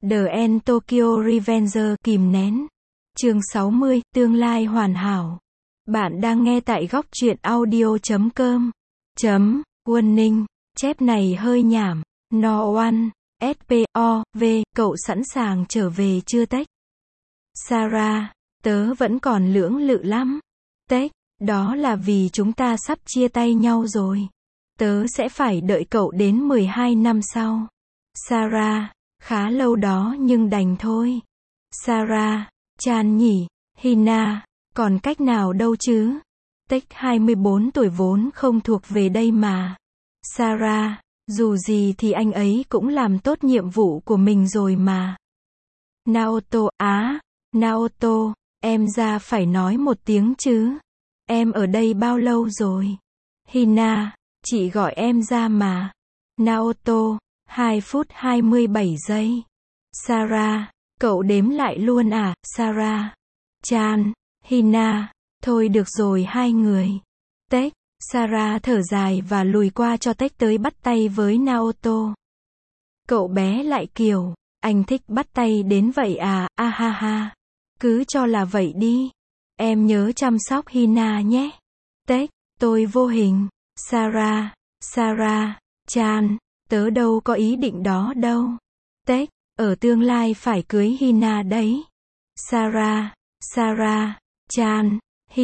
The End Tokyo Revenger kìm nén. Chương 60, tương lai hoàn hảo. Bạn đang nghe tại góc truyện audio.com. Warning, chép này hơi nhảm. No one, S.P.O.V, cậu sẵn sàng trở về chưa Tech? Sarah, tớ vẫn còn lưỡng lự lắm. Tech, đó là vì chúng ta sắp chia tay nhau rồi. Tớ sẽ phải đợi cậu đến 12 năm sau. Sarah, khá lâu đó nhưng đành thôi. Sarah, chán nhỉ. Hina, còn cách nào đâu chứ. Tech 24 tuổi vốn không thuộc về đây mà. Sarah, dù gì thì anh ấy cũng làm tốt nhiệm vụ của mình rồi mà. Naoto, Naoto, em ra phải nói một tiếng chứ. Em ở đây bao lâu rồi? Hina, chị gọi em ra mà. Naoto, 2 phút 27 giây. Sarah, cậu đếm lại luôn à, Sarah? Chan, Hina, thôi được rồi hai người. Tech, Sarah thở dài và lùi qua cho Tech tới bắt tay với Naoto. Cậu bé lại kiểu, anh thích bắt tay đến vậy à, ha ha. Cứ cho là vậy đi. Em nhớ chăm sóc Hina nhé. Tech, tôi vô hình. Sarah, Chan, tớ đâu có ý định đó đâu. Tech, ở tương lai phải cưới Hina đấy. Sarah, Chan,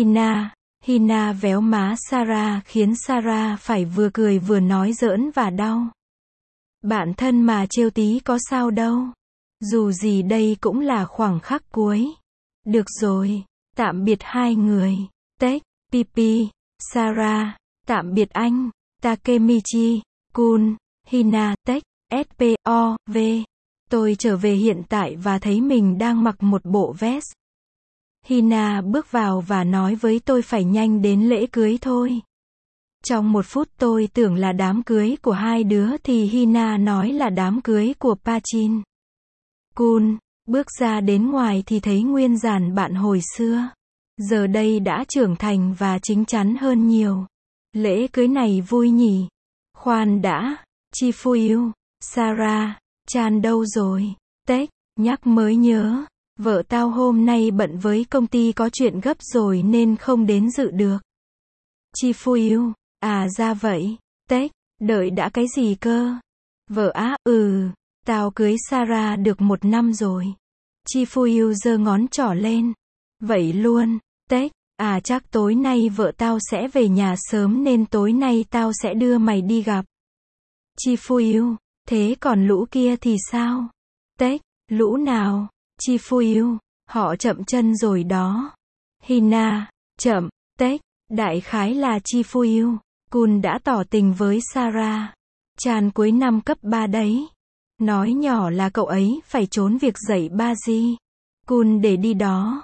Hina véo má Sarah khiến Sarah phải vừa cười vừa nói giỡn và đau. Bạn thân mà trêu tí có sao đâu. Dù gì đây cũng là khoảng khắc cuối. Được rồi, tạm biệt hai người. Tech, Pipi, Sarah, tạm biệt anh, Takemichi, Kun, Hina, Tech, S.P.O.V. Tôi trở về hiện tại và thấy mình đang mặc một bộ vest. Hina bước vào và nói với tôi phải nhanh đến lễ cưới thôi. Trong 1 phút tôi tưởng là đám cưới của hai đứa thì Hina nói là đám cưới của Pachin. Kun, bước ra đến ngoài thì thấy nguyên dàn bạn hồi xưa. Giờ đây đã trưởng thành và chín chắn hơn nhiều. Lễ cưới này vui nhỉ? Khoan đã, Chifuyu, Sarah, Chan đâu rồi? Tech, nhắc mới nhớ. Vợ tao hôm nay bận với công ty có chuyện gấp rồi nên không đến dự được. Chifuyu, à ra vậy. Tech, đợi đã cái gì cơ? Vợ á, tao cưới Sarah được 1 năm rồi. Chifuyu giơ ngón trỏ lên. Vậy luôn. Tech, à chắc tối nay vợ tao sẽ về nhà sớm nên tối nay tao sẽ đưa mày đi gặp. Chifuyu, thế còn lũ kia thì sao? Tech, lũ nào? Chifuyu, họ chậm chân rồi đó. Hina, chậm. Tech, đại khái là Chifuyu. Kun đã tỏ tình với Sarah. Chan cuối năm cấp 3 đấy. Nói nhỏ là cậu ấy phải trốn việc dạy Baji. Kun để đi đó.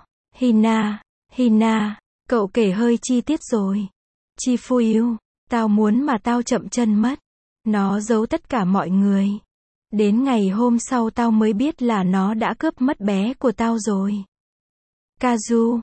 Hina, cậu kể hơi chi tiết rồi. Chifuyu, tao muốn mà tao chậm chân mất. Nó giấu tất cả mọi người. Đến ngày hôm sau tao mới biết là nó đã cướp mất bé của tao rồi. Kazu,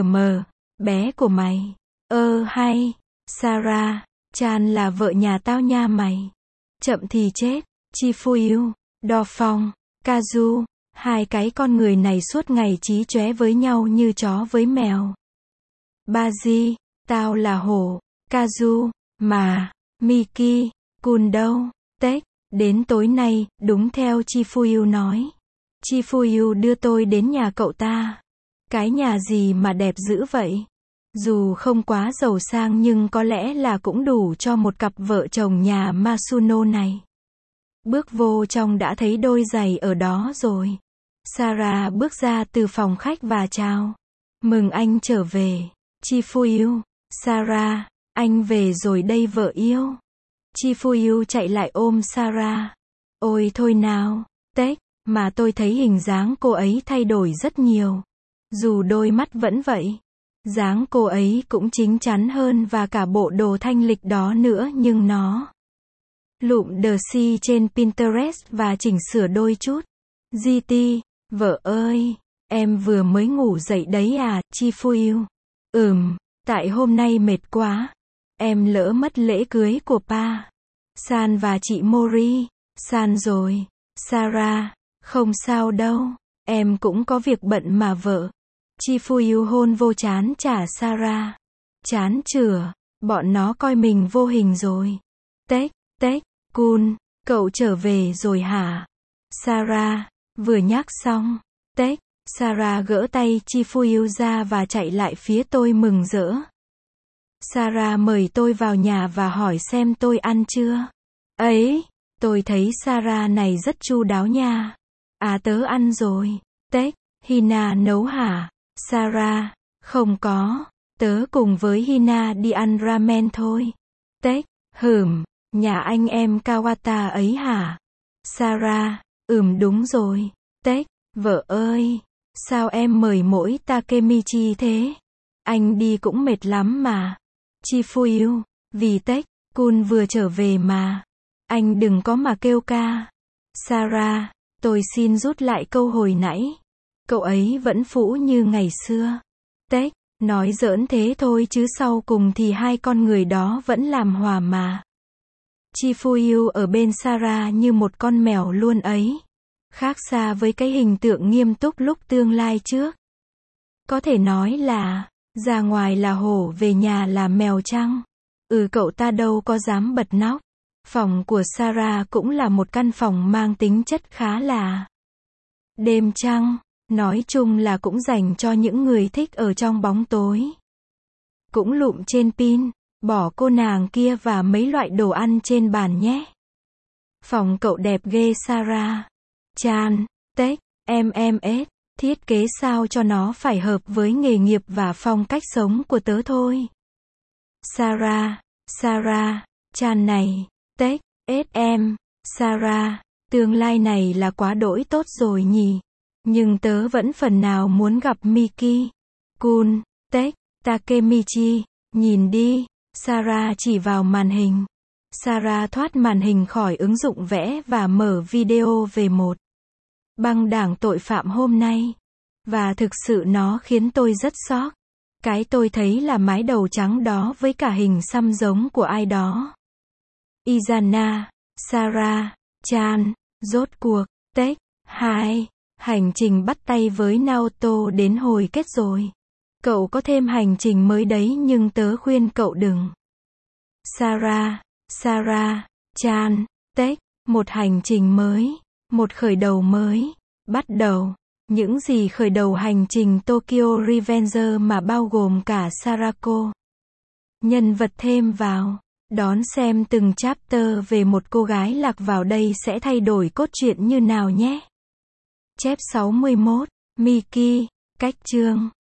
bé của mày. Hay. Sarah, Chan là vợ nhà tao nha mày. Chậm thì chết. Chifuyu, Do Phong, Kazu, hai cái con người này suốt ngày chí chóe với nhau như chó với mèo. Baji, tao là hổ. Kazu, mà, Miki, Kun đâu? Tech, đến tối nay, đúng theo Chifuyu nói. Chifuyu đưa tôi đến nhà cậu ta. Cái nhà gì mà đẹp dữ vậy? Dù không quá giàu sang nhưng có lẽ là cũng đủ cho một cặp vợ chồng nhà Masuno này. Bước vô trong đã thấy đôi giày ở đó rồi. Sarah bước ra từ phòng khách và chào. Mừng anh trở về. Chifuyu, Sarah, anh về rồi đây vợ yêu. Chifuyu chạy lại ôm Sarah. Ôi thôi nào, Tech, mà tôi thấy hình dáng cô ấy thay đổi rất nhiều. Dù đôi mắt vẫn vậy. Dáng cô ấy cũng chín chắn hơn và cả bộ đồ thanh lịch đó nữa nhưng nó lụm The Sea trên Pinterest và chỉnh sửa đôi chút. GT, vợ ơi, em vừa mới ngủ dậy đấy à, Chifuyu? Tại hôm nay mệt quá. Em lỡ mất lễ cưới của Pa San và chị Mori. San rồi. Sarah, Không sao đâu. Em cũng có việc bận mà vợ. Chifuyu hôn vô trán trả Sarah. Chán chửa. Bọn nó coi mình vô hình rồi. Tech, Tech, Kun, cậu trở về rồi hả? Sarah, vừa nhắc xong. Tech, Sarah gỡ tay Chifuyu ra và chạy lại phía tôi mừng rỡ. Sarah mời tôi vào nhà và hỏi xem tôi ăn chưa. Ấy, tôi thấy Sarah này rất chu đáo nha. À tớ ăn rồi. Tech, Hina nấu hả? Sarah, không có. Tớ cùng với Hina đi ăn ramen thôi. Tech, nhà anh em Kawata ấy hả? Sarah, đúng rồi. Tech, vợ ơi, sao em mời mỗi Takemichi thế? Anh đi cũng mệt lắm mà. Chifuyu, vì Tech, Kun vừa trở về mà. Anh đừng có mà kêu ca. Sarah, tôi xin rút lại câu hồi nãy. Cậu ấy vẫn phũ như ngày xưa. Tech, nói giỡn thế thôi chứ sau cùng thì hai con người đó vẫn làm hòa mà. Chifuyu ở bên Sarah như một con mèo luôn ấy. Khác xa với cái hình tượng nghiêm túc lúc tương lai trước. Có thể nói là, ra ngoài là hổ về nhà là mèo chăng? Cậu ta đâu có dám bật nóc. Phòng của Sarah cũng là một căn phòng mang tính chất khá là đêm trăng. Nói chung là cũng dành cho những người thích ở trong bóng tối. Cũng lụm trên pin, bỏ cô nàng kia và mấy loại đồ ăn trên bàn nhé. Phòng cậu đẹp ghê Sarah. Chan, Tech, MMS, thiết kế sao cho nó phải hợp với nghề nghiệp và phong cách sống của tớ thôi. Sarah, Chan này, Tech, SM, Sarah, tương lai này là quá đỗi tốt rồi nhỉ. Nhưng tớ vẫn phần nào muốn gặp Miki. Kun, Tech, Takemichi, nhìn đi. Sarah chỉ vào màn hình. Sarah thoát màn hình khỏi ứng dụng vẽ và mở video về một băng đảng tội phạm hôm nay. Và thực sự nó khiến tôi rất sốc. Cái tôi thấy là mái đầu trắng đó với cả hình xăm giống của ai đó. Izana, Sarah, Chan, rốt cuộc, Tech, 2. Hành trình bắt tay với Naoto đến hồi kết rồi. Cậu có thêm hành trình mới đấy nhưng tớ khuyên cậu đừng. Sarah, Chan, Tech, một hành trình mới, một khởi đầu mới, bắt đầu. Những gì khởi đầu hành trình Tokyo Revenger mà bao gồm cả Sarako. Nhân vật thêm vào. Đón xem từng chapter về một cô gái lạc vào đây sẽ thay đổi cốt truyện như nào nhé. Chép 61, Miki, cách chương.